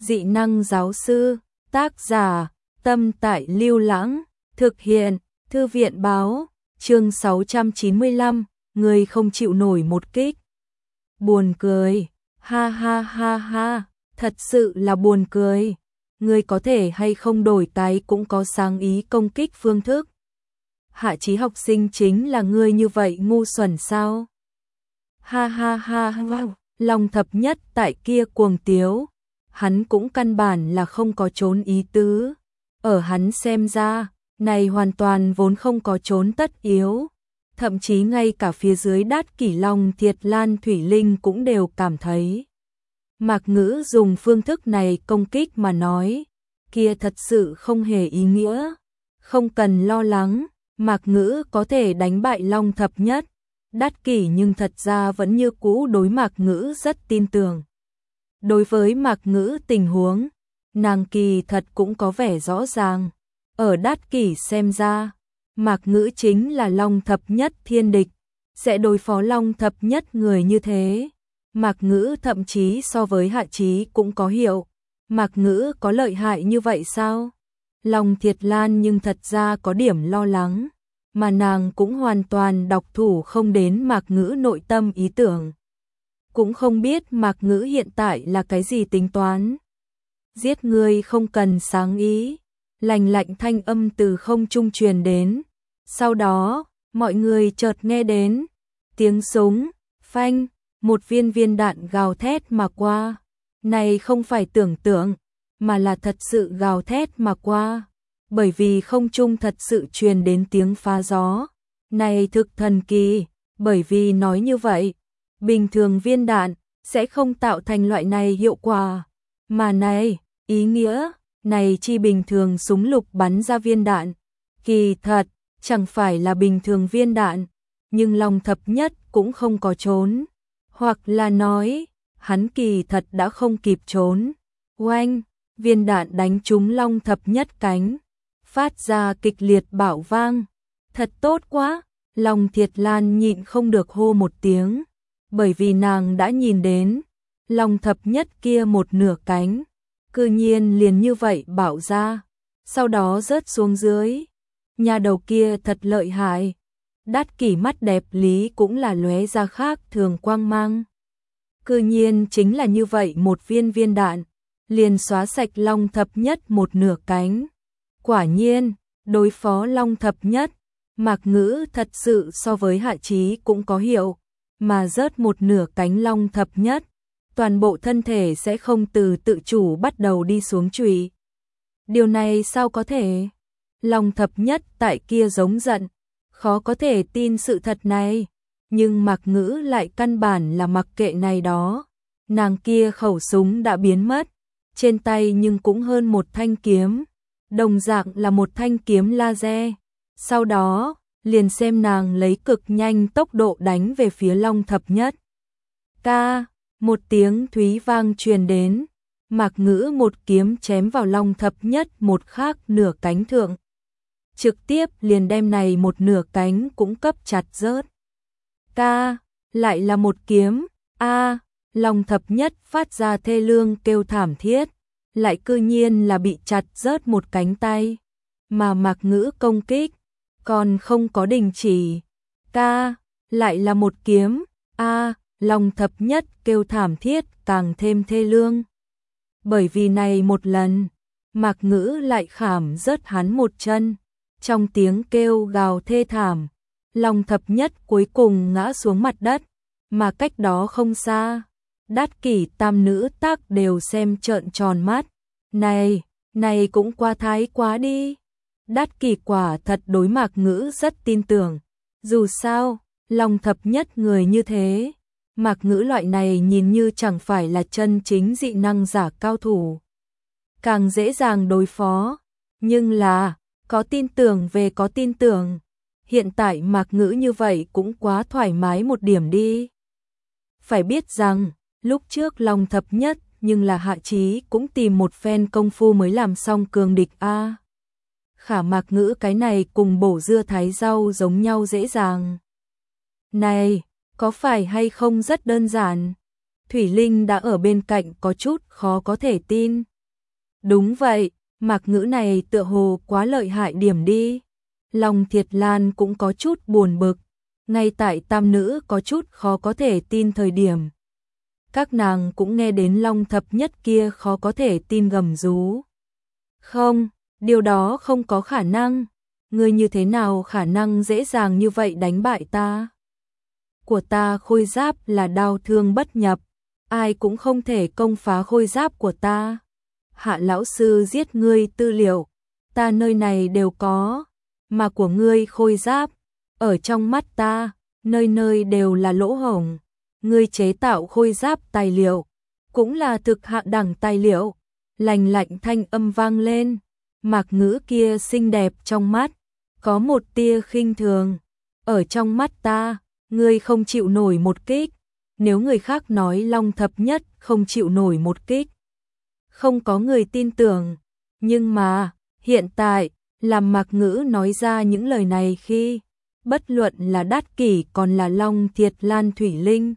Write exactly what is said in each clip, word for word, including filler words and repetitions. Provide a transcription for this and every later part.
Dị năng giáo sư, tác giả, Tâm Tại Lưu Lãng, thực hiện, Thư viện báo, chương sáu trăm chín mươi lăm, người không chịu nổi một kích. Buồn cười, ha ha ha ha, thật sự là buồn cười. Người có thể hay không đổi cái cũng có sáng ý công kích phương thức. Hạ Chí học sinh chính là người như vậy ngu xuẩn sao? Ha ha ha ha, Long Thập Nhất tại kia cuồng tiếu. Hắn cũng căn bản là không có trốn ý tứ. Ở hắn xem ra, này hoàn toàn vốn không có trốn tất yếu. Thậm chí ngay cả phía dưới Đát Kỷ Long Thiệt Lan Thủy Linh cũng đều cảm thấy. Mạc Ngữ dùng phương thức này công kích mà nói, kia thật sự không hề ý nghĩa. Không cần lo lắng, Mạc Ngữ có thể đánh bại Long Thập Nhất. Đát Kỷ nhưng thật ra vẫn như cũ đối Mạc Ngữ rất tin tưởng. Đối với Mạc Ngữ tình huống, nàng kỳ thật cũng có vẻ rõ ràng. Ở Đát Kỷ xem ra, Mạc Ngữ chính là Long Thập Nhất thiên địch, sẽ đối phó Long Thập Nhất người như thế. Mạc Ngữ thậm chí so với Hạ Chí cũng có hiệu. Mạc Ngữ có lợi hại như vậy sao? Long Thiệt Lan nhưng thật ra có điểm lo lắng, mà nàng cũng hoàn toàn đọc thủ không đến Mạc Ngữ nội tâm ý tưởng. Cũng không biết Mạc Ngữ hiện tại là cái gì tính toán. Giết người không cần sáng ý, lành lạnh thanh âm từ không trung truyền đến. Sau đó, mọi người chợt nghe đến tiếng súng, phanh, một viên viên đạn gào thét mà qua. Này không phải tưởng tượng, mà là thật sự gào thét mà qua. Bởi vì không trung thật sự truyền đến tiếng phá gió. Này thực thần kỳ, bởi vì nói như vậy, bình thường viên đạn sẽ không tạo thành loại này hiệu quả. Mà này, ý nghĩa, này chi bình thường súng lục bắn ra viên đạn. Kỳ thật, chẳng phải là bình thường viên đạn, nhưng Long Thập Nhất cũng không có trốn. Hoặc là nói, hắn kỳ thật đã không kịp trốn. Oanh, viên đạn đánh trúng Long Thập Nhất cánh, phát ra kịch liệt bạo vang. Thật tốt quá, Long Thiệt Lan nhịn không được hô một tiếng, bởi vì nàng đã nhìn đến, Long Thập Nhất kia một nửa cánh, cư nhiên liền như vậy bạo ra, sau đó rớt xuống dưới. Nhà đầu kia thật lợi hại. Đát Kỷ mắt đẹp lý cũng là lóe ra khác thường quang mang. Cư nhiên chính là như vậy một viên viên đạn, liền xóa sạch Long Thập Nhất một nửa cánh. Quả nhiên, đối phó Long Thập Nhất, Mạc Ngữ thật sự so với Hạ Chí cũng có hiệu, mà rớt một nửa cánh Long Thập Nhất, toàn bộ thân thể sẽ không từ tự chủ bắt đầu đi xuống trụy. Điều này sao có thể? Long Thập Nhất tại kia giống giận, khó có thể tin sự thật này, nhưng Mạc Ngữ lại căn bản là mặc kệ này đó. Nàng kia khẩu súng đã biến mất, trên tay nhưng cũng hơn một thanh kiếm, đồng dạng là một thanh kiếm laser. Sau đó, liền xem nàng lấy cực nhanh tốc độ đánh về phía Long Thập Nhất. Ca, một tiếng thúy vang truyền đến, Mạc Ngữ một kiếm chém vào Long Thập Nhất một khác nửa cánh thượng. Trực tiếp liền đem này một nửa cánh cũng cấp chặt rớt. Ca, lại là một kiếm, a, Long Thập Nhất phát ra thê lương kêu thảm thiết, lại cư nhiên là bị chặt rớt một cánh tay, mà Mạc Ngữ công kích còn không có đình chỉ. Ca, lại là một kiếm, a, Long Thập Nhất kêu thảm thiết càng thêm thê lương. Bởi vì này một lần, Mạc Ngữ lại khảm rớt hắn một chân. Trong tiếng kêu gào thê thảm, Long Thập Nhất cuối cùng ngã xuống mặt đất, mà cách đó không xa, Đát Kỷ tam nữ tác đều xem trợn tròn mắt. Này, này cũng quá thái quá đi. Đát Kỷ quả thật đối Mạc Ngữ rất tin tưởng. Dù sao, Long Thập Nhất người như thế, Mạc Ngữ loại này nhìn như chẳng phải là chân chính dị năng giả cao thủ, càng dễ dàng đối phó. Nhưng là, có tin tưởng về có tin tưởng. Hiện tại Mạc Ngữ như vậy cũng quá thoải mái một điểm đi. Phải biết rằng, lúc trước Long Thập Nhất nhưng là Hạ Chí cũng tìm một phen công phu mới làm xong cường địch a. Khả Mạc Ngữ cái này cùng bổ dưa thái rau giống nhau dễ dàng. Này, có phải hay không rất đơn giản? Thủy Linh đã ở bên cạnh có chút khó có thể tin. Đúng vậy, Mạc Ngữ này tựa hồ quá lợi hại điểm đi. Long Thiệt Lan cũng có chút buồn bực, ngay tại tam nữ có chút khó có thể tin thời điểm. Các nàng cũng nghe đến Long Thập Nhất kia khó có thể tin gầm rú. Không, điều đó không có khả năng. Ngươi như thế nào khả năng dễ dàng như vậy đánh bại ta? Của ta khôi giáp là đao thương bất nhập, ai cũng không thể công phá khôi giáp của ta. Hạ lão sư giết ngươi tư liệu, ta nơi này đều có, mà của ngươi khôi giáp, ở trong mắt ta, nơi nơi đều là lỗ hổng. Ngươi chế tạo khôi giáp tài liệu, cũng là thực hạ đẳng tài liệu. Lành lạnh thanh âm vang lên, Mạc Ngữ kia xinh đẹp trong mắt, có một tia khinh thường. Ở trong mắt ta, ngươi không chịu nổi một kích. Nếu người khác nói Long Thập Nhất không chịu nổi một kích, không có người tin tưởng. Nhưng mà, hiện tại, làm Mạc Ngữ nói ra những lời này khi, bất luận là Đát Kỷ còn là Long Thiệt Lan Thủy Linh,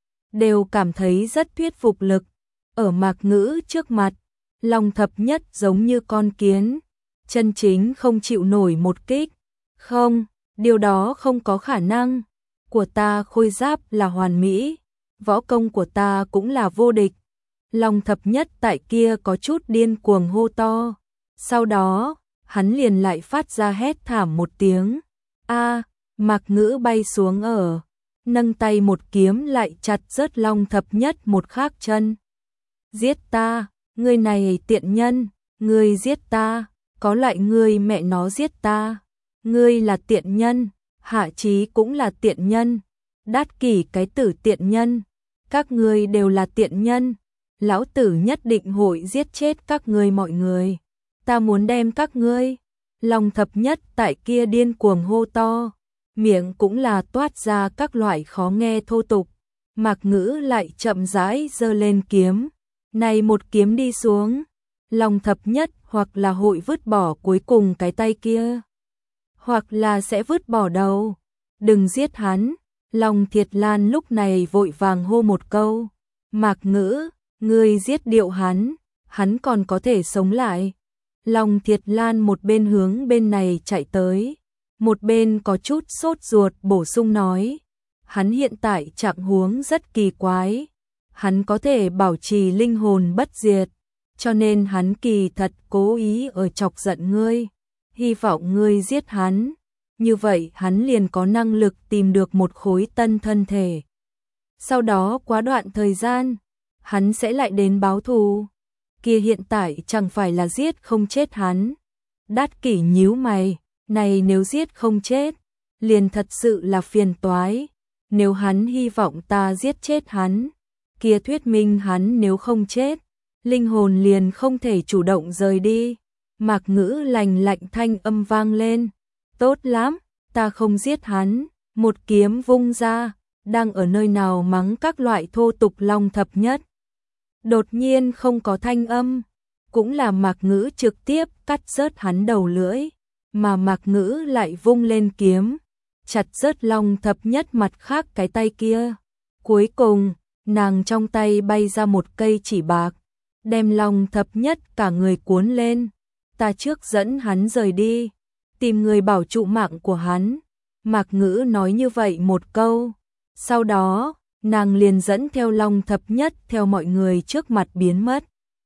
đều cảm thấy rất thuyết phục lực. Ở Mạc Ngữ trước mặt, Long Thập Nhất giống như con kiến, chân chính không chịu nổi một kích. Không, điều đó không có khả năng. Của ta khôi giáp là hoàn mỹ, võ công của ta cũng là vô địch. Long Thập Nhất tại kia có chút điên cuồng hô to. Sau đó, hắn liền lại phát ra hét thảm một tiếng. A, Mạc Ngữ bay xuống ở, nâng tay một kiếm lại chặt rớt Long Thập Nhất một khác chân. Giết ta, ngươi này tiện nhân, ngươi giết ta, có lại ngươi mẹ nó giết ta. Ngươi là tiện nhân, Hạ Chí cũng là tiện nhân, Đát Kỷ cái tử tiện nhân, các ngươi đều là tiện nhân. Lão tử nhất định hội giết chết các ngươi mọi người. Ta muốn đem các ngươi. Long Thập Nhất tại kia điên cuồng hô to, miệng cũng là toát ra các loại khó nghe thô tục. Mạc Ngữ lại chậm rãi giơ lên kiếm, này một kiếm đi xuống, Long Thập Nhất hoặc là hội vứt bỏ cuối cùng cái tay kia, hoặc là sẽ vứt bỏ đầu. Đừng giết hắn. Long Thiệt Lan lúc này vội vàng hô một câu. Mạc Ngữ, ngươi giết điệu hắn, hắn còn có thể sống lại. Long Thiệt Lan một bên hướng bên này chạy tới, một bên có chút sốt ruột bổ sung nói. Hắn hiện tại trạng huống rất kỳ quái, hắn có thể bảo trì linh hồn bất diệt, cho nên hắn kỳ thật cố ý ở chọc giận ngươi, hy vọng ngươi giết hắn, như vậy hắn liền có năng lực tìm được một khối tân thân thể. Sau đó quá đoạn thời gian, hắn sẽ lại đến báo thù. Kia hiện tại chẳng phải là giết không chết hắn. Đát Kỷ nhíu mày, này nếu giết không chết, liền thật sự là phiền toái. Nếu hắn hy vọng ta giết chết hắn, kia thuyết minh hắn nếu không chết, linh hồn liền không thể chủ động rời đi. Mạc Ngữ lành lạnh thanh âm vang lên. Tốt lắm, ta không giết hắn. Một kiếm vung ra, đang ở nơi nào mắng các loại thô tục Long Thập Nhất. Đột nhiên không có thanh âm, cũng là Mạc Ngữ trực tiếp cắt rớt hắn đầu lưỡi, mà Mạc Ngữ lại vung lên kiếm, chặt rớt Long Thập Nhất mặt khác cái tay kia. Cuối cùng, nàng trong tay bay ra một cây chỉ bạc, đem Long Thập Nhất cả người cuốn lên. Ta trước dẫn hắn rời đi, tìm người bảo trụ mạng của hắn. Mạc Ngữ nói như vậy một câu, sau đó, nàng liền dẫn theo Long Thập Nhất theo mọi người trước mặt biến mất.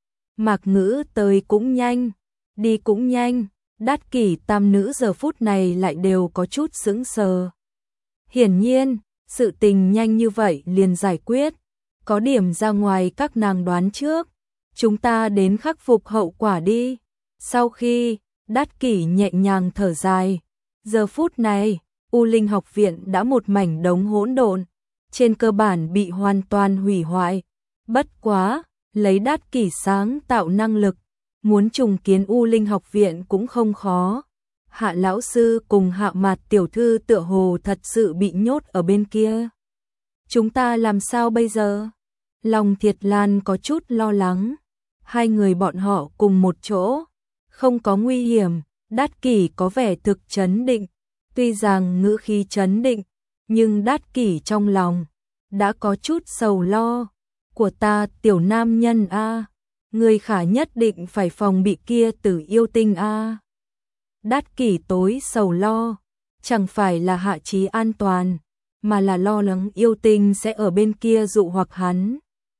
Mạc Ngữ tới cũng nhanh, đi cũng nhanh, Đát Kỷ tam nữ giờ phút này lại đều có chút sững sờ. Hiển nhiên, sự tình nhanh như vậy liền giải quyết, có điểm ra ngoài các nàng đoán trước. Chúng ta đến khắc phục hậu quả đi. Sau khi, Đát Kỷ nhẹ nhàng thở dài, giờ phút này, U Linh học viện đã một mảnh đống hỗn độn, trên cơ bản bị hoàn toàn hủy hoại. Bất quá, lấy Đát Kỷ sáng tạo năng lực, muốn trùng kiến U Linh học viện cũng không khó. Hạ lão sư cùng Hạ Mạt tiểu thư tựa hồ thật sự bị nhốt ở bên kia. Chúng ta làm sao bây giờ? Long Thiệt Lan có chút lo lắng. Hai người bọn họ cùng một chỗ, không có nguy hiểm. Đát Kỷ có vẻ thực trấn định, tuy rằng ngữ khí trấn định, nhưng Đát Kỷ trong lòng đã có chút sầu lo. Của ta tiểu nam nhân a, người khả nhất định phải phòng bị kia tử yêu tinh a. Đát Kỷ tối sầu lo, chẳng phải là Hạ Chí an toàn, mà là lo lắng yêu tinh sẽ ở bên kia dụ hoặc hắn.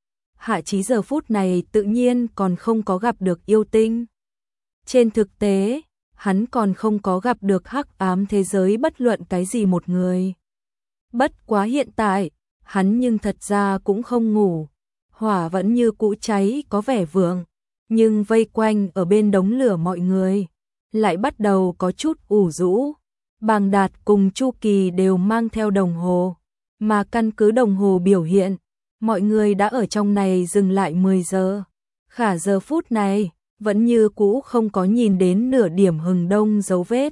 Hạ Chí giờ phút này tự nhiên còn không có gặp được yêu tinh. Trên thực tế, hắn còn không có gặp được hắc ám thế giới bất luận cái gì một người. Bất quá hiện tại, hắn nhưng thật ra cũng không ngủ. Hỏa vẫn như cũ cháy có vẻ vượng, nhưng vây quanh ở bên đống lửa mọi người lại bắt đầu có chút ủ rũ. Bàng Đạt cùng Chu Kỳ đều mang theo đồng hồ, mà căn cứ đồng hồ biểu hiện, mọi người đã ở trong này dừng lại mười giờ. Khả giờ phút này, vẫn như cũ không có nhìn đến nửa điểm hừng đông dấu vết.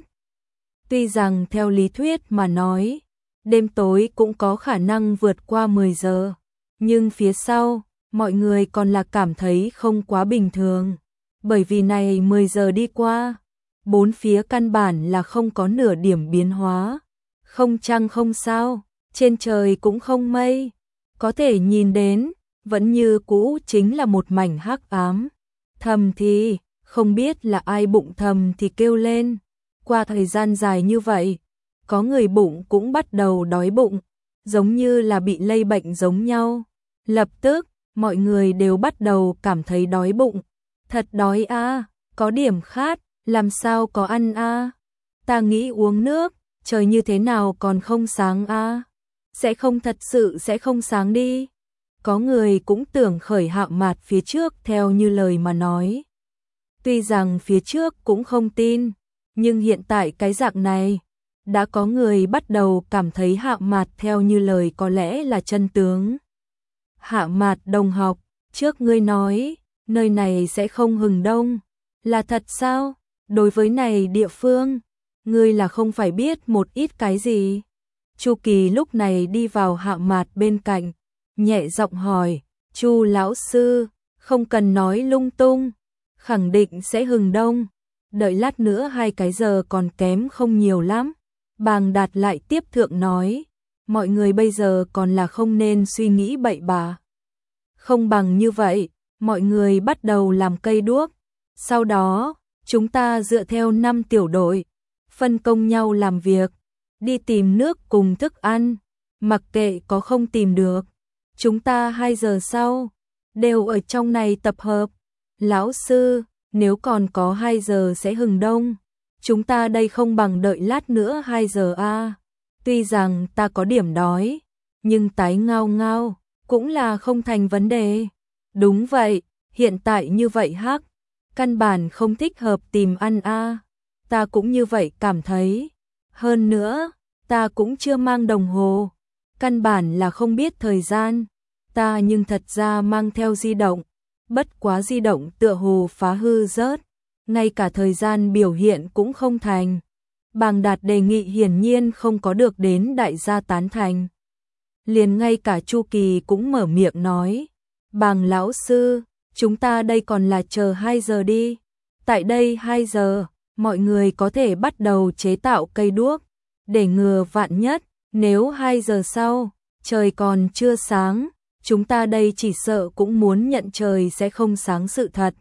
Tuy rằng theo lý thuyết mà nói, đêm tối cũng có khả năng vượt qua mười giờ, nhưng phía sau, mọi người còn là cảm thấy không quá bình thường. Bởi vì này mười giờ đi qua, bốn phía căn bản là không có nửa điểm biến hóa. Không trăng không sao, trên trời cũng không mây. Có thể nhìn đến, vẫn như cũ chính là một mảnh hắc ám. Thầm thì, không biết là ai bụng thầm thì kêu lên. Qua thời gian dài như vậy, có người bụng cũng bắt đầu đói bụng, giống như là bị lây bệnh giống nhau. Lập tức, mọi người đều bắt đầu cảm thấy đói bụng. Thật đói a, có điểm khát, làm sao có ăn a? Ta nghĩ uống nước, trời như thế nào còn không sáng a? Sẽ không thật sự sẽ không sáng đi. Có người cũng tưởng khởi Hạo Mạt phía trước theo như lời mà nói. Tuy rằng phía trước cũng không tin, nhưng hiện tại cái dạng này, đã có người bắt đầu cảm thấy Hạo Mạt theo như lời có lẽ là chân tướng. Hạo Mạt đồng học, trước ngươi nói, nơi này sẽ không hừng đông, là thật sao? Đối với này địa phương, ngươi là không phải biết một ít cái gì? Chu Kỳ lúc này đi vào Hạo Mạt bên cạnh, nhẹ giọng hỏi, Chu lão sư, không cần nói lung tung, khẳng định sẽ hừng đông, đợi lát nữa hai cái giờ còn kém không nhiều lắm. Bàng Đạt lại tiếp thượng nói, mọi người bây giờ còn là không nên suy nghĩ bậy bạ. Không bằng như vậy, mọi người bắt đầu làm cây đuốc, sau đó, chúng ta dựa theo năm tiểu đội, phân công nhau làm việc, đi tìm nước cùng thức ăn, mặc kệ có không tìm được. Chúng ta hai giờ sau, đều ở trong này tập hợp. Lão sư, nếu còn có hai giờ sẽ hừng đông, chúng ta đây không bằng đợi lát nữa hai giờ a. Tuy rằng ta có điểm đói, nhưng tái ngao ngao, cũng là không thành vấn đề. Đúng vậy, hiện tại như vậy hắc, căn bản không thích hợp tìm ăn a. Ta cũng như vậy cảm thấy. Hơn nữa, ta cũng chưa mang đồng hồ, căn bản là không biết thời gian. Ta nhưng thật ra mang theo di động, bất quá di động tựa hồ phá hư rớt, ngay cả thời gian biểu hiện cũng không thành. Bàng Đạt đề nghị hiển nhiên không có được đến đại gia tán thành. Liền ngay cả Chu Kỳ cũng mở miệng nói, Bàng lão sư, chúng ta đây còn là chờ hai giờ đi. Tại đây hai giờ, mọi người có thể bắt đầu chế tạo cây đuốc, để ngừa vạn nhất, nếu hai giờ sau, trời còn chưa sáng, chúng ta đây chỉ sợ cũng muốn nhận trời sẽ không sáng sự thật.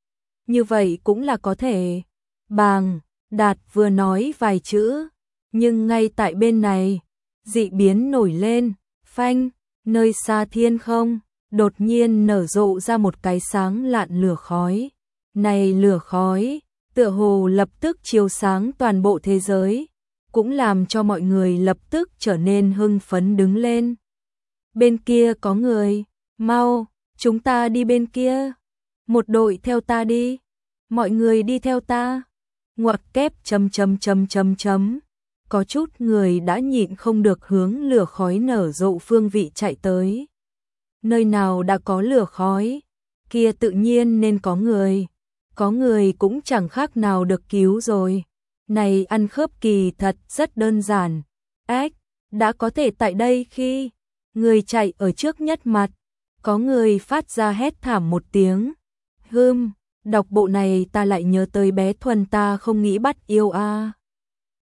Như vậy cũng là có thể. Bàng Đạt vừa nói vài chữ, nhưng ngay tại bên này, dị biến nổi lên, phanh, nơi xa thiên không, đột nhiên nở rộ ra một cái sáng lạn lửa khói. Này lửa khói, tựa hồ lập tức chiếu sáng toàn bộ thế giới, cũng làm cho mọi người lập tức trở nên hưng phấn đứng lên. Bên kia có người, mau, chúng ta đi bên kia. Một đội theo ta đi, mọi người đi theo ta. Ngoặc kép chấm chấm chấm chấm chấm. Có chút người đã nhịn không được hướng lửa khói nở rộ phương vị chạy tới. Nơi nào đã có lửa khói, kia tự nhiên nên có người. Có người cũng chẳng khác nào được cứu rồi. Này ăn khớp kỳ thật rất đơn giản. Ếch, đã có thể tại đây khi người chạy ở trước nhất mặt, có người phát ra hét thảm một tiếng. Hừm, đọc bộ này ta lại nhớ tới bé Thuần ta không nghĩ bắt yêu a.